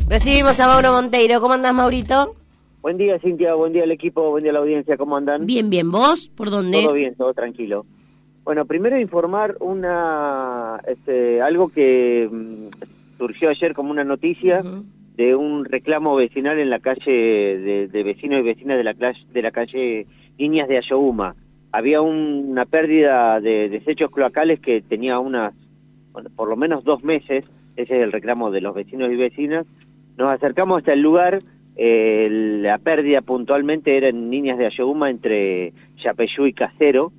Recibimos a Mauro Monteiro. ¿Cómo andás, Maurito? Buen día, Cintia. Buen día al equipo. Buen día a la audiencia. ¿Cómo andan? Bien, bien. ¿Vos? ¿Por dónde? Todo bien, todo tranquilo. Bueno, primero informar algo que surgió ayer como una noticia de un reclamo vecinal en la calle de vecinos y vecinas de la calle Niñas de Ayohuma. Había una pérdida de desechos cloacales que tenía por lo menos 2 meses. Ese es el reclamo de los vecinos y vecinas. Nos acercamos hasta el lugar. La pérdida puntualmente era en Niñas de Ayohuma entre Yapeyú y Caseros.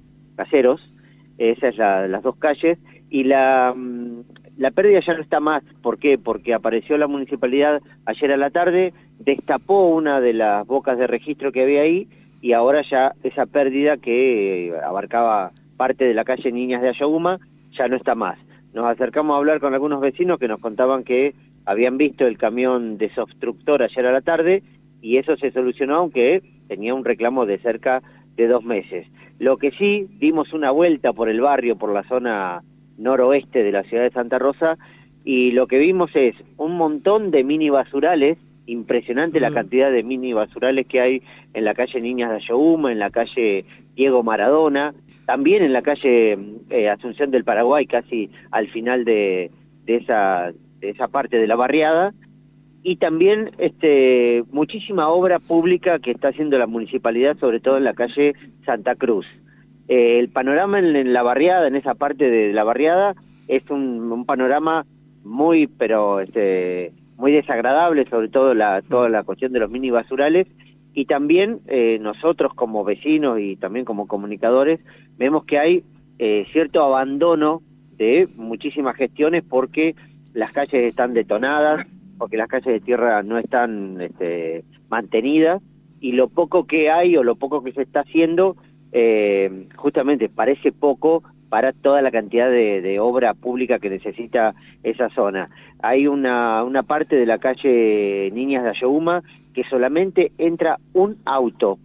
Esas son las 2 calles. Y la pérdida ya no está más. ¿Por qué? Porque apareció la municipalidad ayer a la tarde, destapó una de las bocas de registro que había ahí, y ahora ya esa pérdida que abarcaba parte de la calle Niñas de Ayohuma ya no está más. Nos acercamos a hablar con algunos vecinos que nos contaban que habían visto el camión desobstructor ayer a la tarde y eso se solucionó, aunque tenía un reclamo de cerca de 2 meses. Lo que sí, dimos una vuelta por el barrio, por la zona noroeste de la ciudad de Santa Rosa, y lo que vimos es un montón de mini basurales. Impresionante la cantidad de mini basurales que hay en la calle Niñas de Ayohuma, en la calle Diego Maradona, también en la calle Asunción del Paraguay, casi al final de esa parte de la barriada, y también muchísima obra pública que está haciendo la municipalidad, sobre todo en la calle Santa Cruz. El panorama en la barriada, en esa parte de la barriada, es un panorama muy desagradable, sobre todo toda la cuestión de los mini basurales, y también nosotros como vecinos y también como comunicadores vemos que hay cierto abandono de muchísimas gestiones porque las calles están detonadas, porque las calles de tierra no están mantenidas, y lo poco que hay o lo poco que se está haciendo justamente parece poco para toda la cantidad de obra pública que necesita esa zona. Hay una parte de la calle Niñas de Ayohuma que solamente entra un auto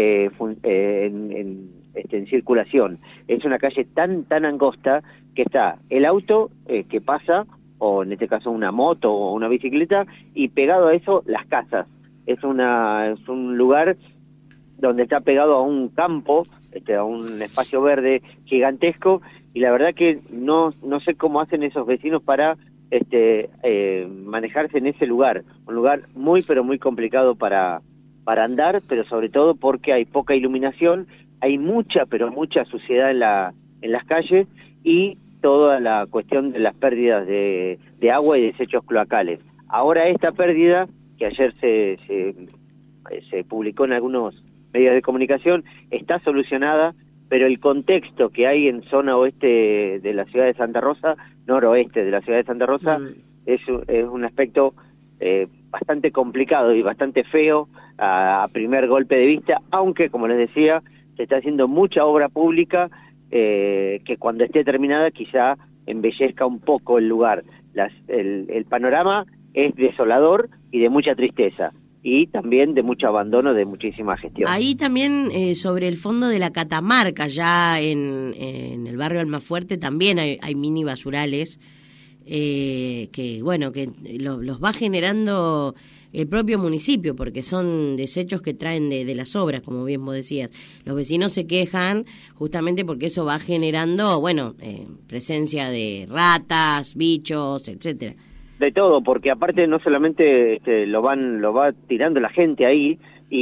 en circulación. Es una calle tan un que está el auto que pasa, o en este caso una moto o una bicicleta, y pegado a eso las casas. Es un lugar donde está pegado a un campo, a un espacio verde gigantesco, y la verdad que no sé cómo hacen esos vecinos para manejarse en ese lugar. Un lugar muy pero muy complicado para andar, pero sobre todo porque hay poca iluminación, hay mucha pero mucha suciedad en las calles, y toda la cuestión de las pérdidas de agua y desechos cloacales. Ahora esta pérdida, que ayer se publicó en algunos medios de comunicación, está solucionada, pero el contexto que hay en zona oeste de la ciudad de Santa Rosa, noroeste de la ciudad de Santa Rosa, es un aspecto bastante complicado y bastante feo a primer golpe de vista, aunque, como les decía, se está haciendo mucha obra pública que cuando esté terminada quizá embellezca un poco el lugar. El panorama es desolador y de mucha tristeza, y también de mucho abandono de muchísima gestión. Ahí también sobre el fondo de la Catamarca, ya en el barrio Almafuerte, también hay mini basurales que los va generando el propio municipio, porque son desechos que traen de las obras, como bien vos decías. Los vecinos se quejan justamente porque eso va generando, presencia de ratas, bichos, etcétera. De todo, porque aparte no solamente lo va tirando la gente ahí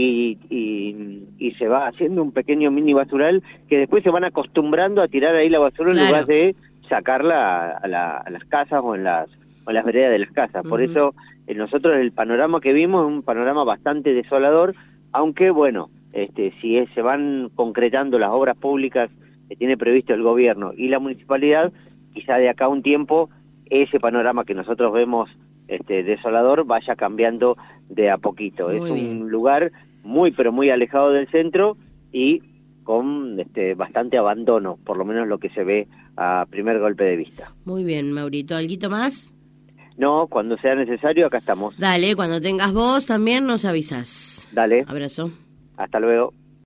y se va haciendo un pequeño mini basural que después se van acostumbrando a tirar ahí la basura, claro, en lugar de sacarla a las casas o en las veredas de las casas. Por eso nosotros el panorama que vimos es un panorama bastante desolador, aunque si se van concretando las obras públicas que tiene previsto el gobierno y la municipalidad, quizá de acá a un tiempo ese panorama que nosotros vemos desolador vaya cambiando de a poquito. Es un lugar muy pero muy alejado del centro y con bastante abandono, por lo menos lo que se ve a primer golpe de vista. Muy bien, Maurito. ¿Alguito más? No, cuando sea necesario, acá estamos. Dale, cuando tengas vos también nos avisas. Dale. Abrazo. Hasta luego.